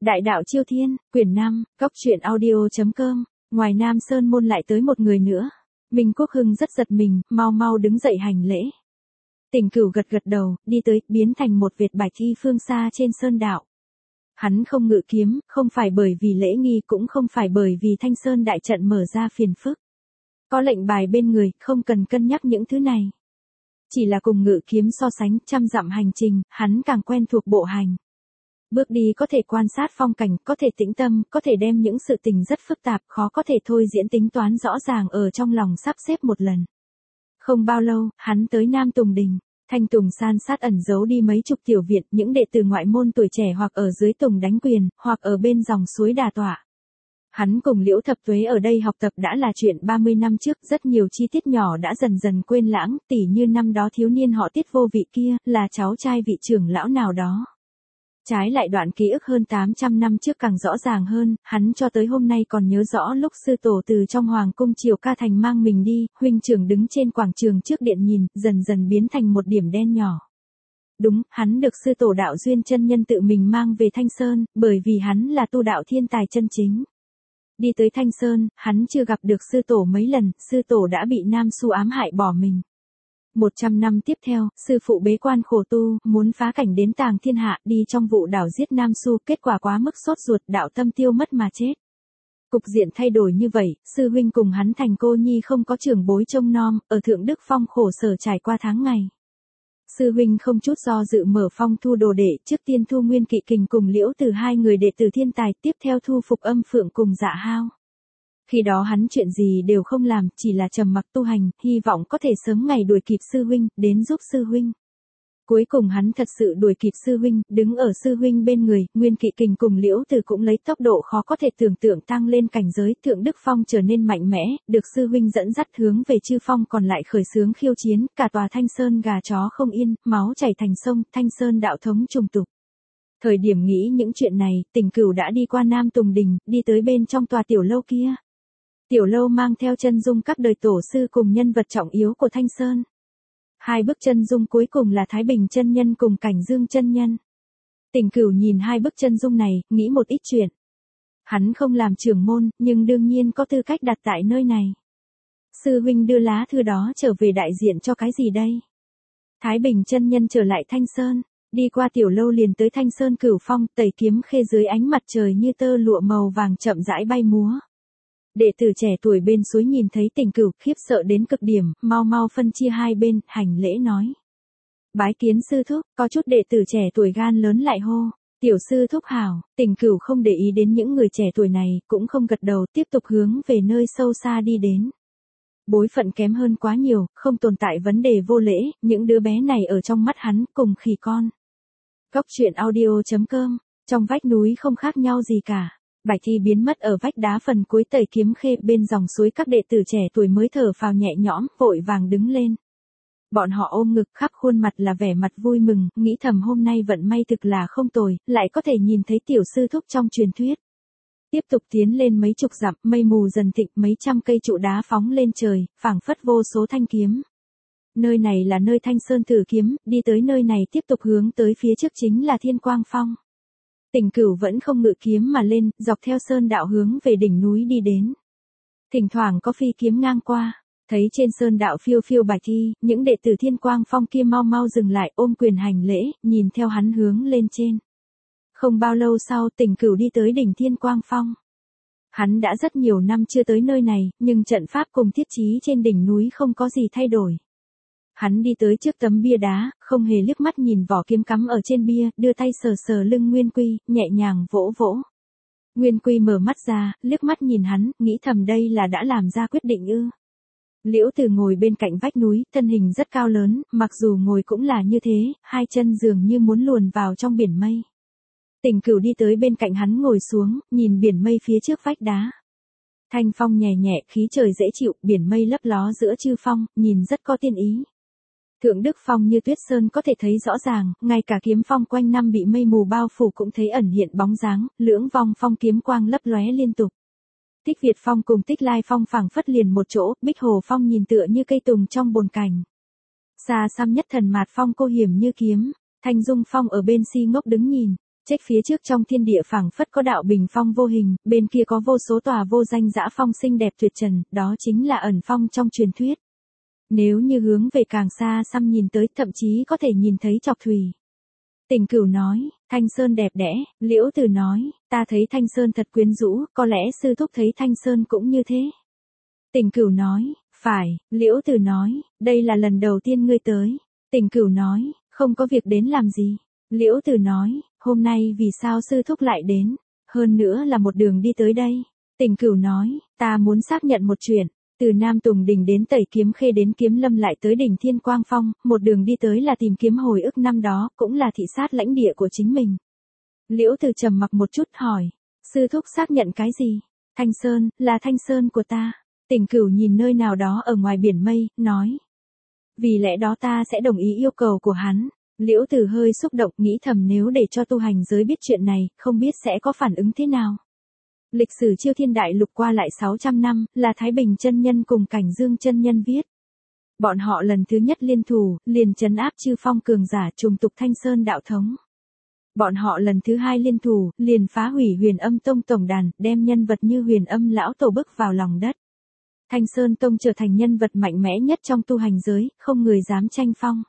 Đại đạo Chiêu Thiên, quyển 5, góc truyện audio.com. Ngoài Nam Sơn môn lại tới một người nữa. Minh Quốc Hưng rất giật mình, mau mau đứng dậy hành lễ. Tỉnh Cửu gật gật đầu, đi tới, biến thành một vệt bạch thi phương xa trên sơn đạo. Hắn không ngự kiếm, không phải bởi vì lễ nghi, cũng không phải bởi vì Thanh Sơn đại trận mở ra phiền phức. Có lệnh bài bên người, không cần cân nhắc những thứ này. Chỉ là cùng ngự kiếm so sánh, trăm dặm hành trình, hắn càng quen thuộc bộ hành. Bước đi có thể quan sát phong cảnh, có thể tĩnh tâm, có thể đem những sự tình rất phức tạp, khó có thể thôi diễn tính toán rõ ràng ở trong lòng sắp xếp một lần. Không bao lâu, hắn tới Nam Tùng Đình. Thanh Tùng san sát ẩn giấu đi mấy chục tiểu viện, những đệ tử ngoại môn tuổi trẻ hoặc ở dưới tùng đánh quyền, hoặc ở bên dòng suối đà tọa. Hắn cùng Liễu Thập Tuế ở đây học tập đã là chuyện 30 năm trước, rất nhiều chi tiết nhỏ đã dần dần quên lãng, tỉ như năm đó thiếu niên họ Tiết vô vị kia, là cháu trai vị trưởng lão nào đó. Trái lại đoạn ký ức hơn 800 năm trước càng rõ ràng hơn, hắn cho tới hôm nay còn nhớ rõ lúc sư tổ từ trong hoàng cung Triều Ca Thành mang mình đi, huynh trưởng đứng trên quảng trường trước điện nhìn, dần dần biến thành một điểm đen nhỏ. Đúng, hắn được sư tổ đạo duyên chân nhân tự mình mang về Thanh Sơn, bởi vì hắn là tu đạo thiên tài chân chính. Đi tới Thanh Sơn, hắn chưa gặp được sư tổ mấy lần, sư tổ đã bị Nam Xu ám hại bỏ mình. 100 năm tiếp theo, sư phụ bế quan khổ tu, muốn phá cảnh đến tàng thiên hạ, đi trong vụ đảo giết Nam Xu, kết quả quá mức sốt ruột, đạo tâm tiêu mất mà chết. Cục diện thay đổi như vậy, sư huynh cùng hắn thành cô nhi không có trưởng bối trông nom, ở Thượng Đức Phong khổ sở trải qua tháng ngày. Sư huynh không chút do dự mở phong thu đồ đệ, trước tiên thu Nguyên Kỵ Kình cùng Liễu Từ hai người đệ tử thiên tài, tiếp theo thu Phục Âm Phượng cùng Dạ Hao. Khi đó hắn chuyện gì đều không làm, chỉ là trầm mặc tu hành, hy vọng có thể sớm ngày đuổi kịp sư huynh, đến giúp sư huynh. Cuối cùng hắn thật sự đuổi kịp sư huynh, đứng ở sư huynh bên người, Nguyên Kỵ Kình cùng Liễu Từ cũng lấy tốc độ khó có thể tưởng tượng tăng lên cảnh giới, Thượng Đức Phong trở nên mạnh mẽ, được sư huynh dẫn dắt hướng về Chư Phong, còn lại khởi xướng khiêu chiến, cả tòa Thanh Sơn gà chó không yên, máu chảy thành sông, Thanh Sơn đạo thống trùng tục. Thời điểm nghĩ những chuyện này, Tỉnh Cửu đã đi qua Nam Tùng Đình, đi tới bên trong tòa tiểu lâu kia. Tiểu lâu mang theo chân dung các đời tổ sư cùng nhân vật trọng yếu của Thanh Sơn. Hai bức chân dung cuối cùng là Thái Bình chân nhân cùng Cảnh Dương chân nhân. Tỉnh Cửu nhìn hai bức chân dung này, nghĩ một ít chuyện. Hắn không làm trưởng môn, nhưng đương nhiên có tư cách đặt tại nơi này. Sư huynh đưa lá thư đó trở về đại diện cho cái gì đây? Thái Bình chân nhân trở lại Thanh Sơn, đi qua tiểu lâu liền tới Thanh Sơn Cửu Phong, tẩy kiếm khê dưới ánh mặt trời như tơ lụa màu vàng chậm rãi bay múa. Đệ tử trẻ tuổi bên suối nhìn thấy Tỉnh Cửu, khiếp sợ đến cực điểm, mau mau phân chia hai bên, hành lễ nói. Bái kiến sư thúc, có chút đệ tử trẻ tuổi gan lớn lại hô. Tiểu sư thúc hảo, Tỉnh Cửu không để ý đến những người trẻ tuổi này, cũng không gật đầu, tiếp tục hướng về nơi sâu xa đi đến. Bối phận kém hơn quá nhiều, không tồn tại vấn đề vô lễ, những đứa bé này ở trong mắt hắn, cùng khỉ con. Góc truyện audio.com, trong vách núi không khác nhau gì cả. Bạch thi biến mất ở vách đá phần cuối tẩy kiếm khê, bên dòng suối các đệ tử trẻ tuổi mới thở phào nhẹ nhõm, vội vàng đứng lên. Bọn họ ôm ngực, khắp khuôn mặt là vẻ mặt vui mừng, nghĩ thầm hôm nay vận may thực là không tồi, lại có thể nhìn thấy tiểu sư thúc trong truyền thuyết. Tiếp tục tiến lên mấy chục dặm, mây mù dần thịnh, mấy trăm cây trụ đá phóng lên trời, phảng phất vô số thanh kiếm. Nơi này là nơi Thanh Sơn thử kiếm, đi tới nơi này tiếp tục hướng tới phía trước chính là Thiên Quang Phong. Tỉnh Cửu vẫn không ngự kiếm mà lên, dọc theo sơn đạo hướng về đỉnh núi đi đến. Thỉnh thoảng có phi kiếm ngang qua, thấy trên sơn đạo phiêu phiêu bạch thi, những đệ tử Thiên Quang Phong kia mau mau dừng lại, ôm quyền hành lễ, nhìn theo hắn hướng lên trên. Không bao lâu sau, Tỉnh Cửu đi tới đỉnh Thiên Quang Phong. Hắn đã rất nhiều năm chưa tới nơi này, nhưng trận pháp cùng thiết trí trên đỉnh núi không có gì thay đổi. Hắn đi tới trước tấm bia đá, không hề liếc mắt nhìn vỏ kiếm cắm ở trên bia, đưa tay sờ sờ lưng Nguyên Quy, nhẹ nhàng vỗ vỗ. Nguyên Quy mở mắt ra, liếc mắt nhìn hắn, nghĩ thầm đây là đã làm ra quyết định ư. Liễu Từ ngồi bên cạnh vách núi, thân hình rất cao lớn, mặc dù ngồi cũng là như thế, hai chân dường như muốn luồn vào trong biển mây. Tỉnh Cửu đi tới bên cạnh hắn ngồi xuống, nhìn biển mây phía trước vách đá. Thanh phong nhẹ nhẹ, khí trời dễ chịu, biển mây lấp ló giữa chư phong, nhìn rất có tiên ý. Thượng Đức Phong như tuyết sơn có thể thấy rõ ràng, ngay cả kiếm phong quanh năm bị mây mù bao phủ cũng thấy ẩn hiện bóng dáng, lưỡng vong phong kiếm quang lấp lóe liên tục. Tích Việt Phong cùng Tích Lai Phong phảng phất liền một chỗ, Bích Hồ Phong nhìn tựa như cây tùng trong bồn cành. Xa xăm nhất Thần Mạt Phong cô hiểm như kiếm, Thanh Dung Phong ở bên si ngốc đứng nhìn. Check phía trước trong thiên địa phảng phất có đạo bình phong vô hình, bên kia có vô số tòa vô danh dã phong xinh đẹp tuyệt trần, đó chính là ẩn phong trong truyền thuyết. Nếu như hướng về càng xa xăm nhìn tới, thậm chí có thể nhìn thấy chọc thủy. Tình Cửu nói, Thanh Sơn đẹp đẽ, Liễu Từ nói, ta thấy Thanh Sơn thật quyến rũ, có lẽ sư thúc thấy Thanh Sơn cũng như thế. Tình Cửu nói, phải, Liễu Từ nói, đây là lần đầu tiên ngươi tới. Tình Cửu nói, không có việc đến làm gì. Liễu Từ nói, hôm nay vì sao sư thúc lại đến, hơn nữa là một đường đi tới đây. Tình Cửu nói, ta muốn xác nhận một chuyện, từ Nam Tùng Đình đến Tẩy Kiếm Khê đến Kiếm Lâm lại tới đỉnh Thiên Quang Phong, một đường đi tới là tìm kiếm hồi ức năm đó, cũng là thị sát lãnh địa của chính mình. Liễu Từ trầm mặc một chút hỏi, sư thúc xác nhận cái gì? Thanh Sơn, là Thanh Sơn của ta. Tình Cửu nhìn nơi nào đó ở ngoài biển mây, nói, vì lẽ đó ta sẽ đồng ý yêu cầu của hắn. Liễu Từ hơi xúc động, nghĩ thầm nếu để cho tu hành giới biết chuyện này, không biết sẽ có phản ứng thế nào. Lịch sử Chiêu Thiên Đại Lục qua lại 600 năm, là Thái Bình chân nhân cùng Cảnh Dương chân nhân viết. Bọn họ lần thứ nhất liên thủ, liền trấn áp chư phong cường giả, trùng tục Thanh Sơn đạo thống. Bọn họ lần thứ hai liên thủ, liền phá hủy Huyền Âm Tông tổng đàn, đem nhân vật như Huyền Âm lão tổ bức vào lòng đất. Thanh Sơn Tông trở thành nhân vật mạnh mẽ nhất trong tu hành giới, không người dám tranh phong.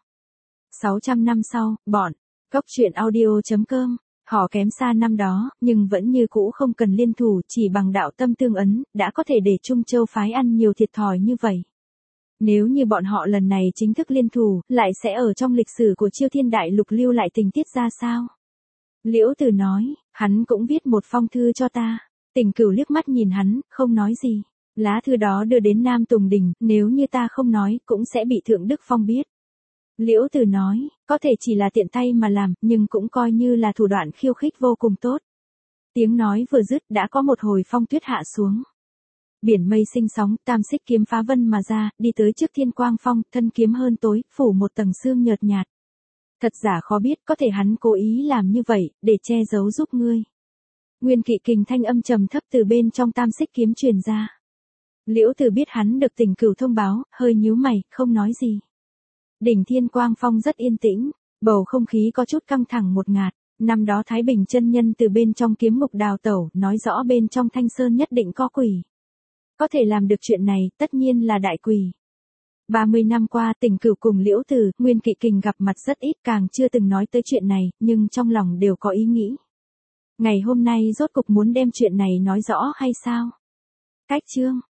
600 năm sau, bọn Cốc Truyện Audio.com, họ kém xa năm đó, nhưng vẫn như cũ không cần liên thủ, chỉ bằng đạo tâm tương ấn, đã có thể để Trung Châu phái ăn nhiều thiệt thòi như vậy. Nếu như bọn họ lần này chính thức liên thủ, lại sẽ ở trong lịch sử của Chiêu Thiên Đại Lục lưu lại tình tiết ra sao? Liễu Từ nói, hắn cũng viết một phong thư cho ta. Tình Cửu liếc mắt nhìn hắn, không nói gì. Lá thư đó đưa đến Nam Tùng Đình, nếu như ta không nói, cũng sẽ bị Thượng Đức Phong biết. Liễu Từ nói, có thể chỉ là tiện tay mà làm, nhưng cũng coi như là thủ đoạn khiêu khích vô cùng tốt. Tiếng nói vừa dứt đã có một hồi phong tuyết hạ xuống. Biển mây sinh sóng, tam xích kiếm phá vân mà ra, đi tới trước Thiên Quang Phong, thân kiếm hơn tối, phủ một tầng sương nhợt nhạt. Thật giả khó biết, có thể hắn cố ý làm như vậy, để che giấu giúp ngươi. Nguyên Kỵ Kình thanh âm trầm thấp từ bên trong tam xích kiếm truyền ra. Liễu Từ biết hắn được Tình Cửu thông báo, hơi nhíu mày, không nói gì. Đỉnh Thiên Quang Phong rất yên tĩnh, bầu không khí có chút căng thẳng một ngạt. Năm đó Thái Bình chân nhân từ bên trong kiếm ngục đào tẩu, nói rõ bên trong Thanh Sơn nhất định có quỷ. Có thể làm được chuyện này, tất nhiên là đại quỷ. 30 năm qua Tình Cửu cùng Liễu Từ, Nguyên Kỵ Kình gặp mặt rất ít, càng chưa từng nói tới chuyện này, nhưng trong lòng đều có ý nghĩ. Ngày hôm nay rốt cục muốn đem chuyện này nói rõ hay sao? Cách chương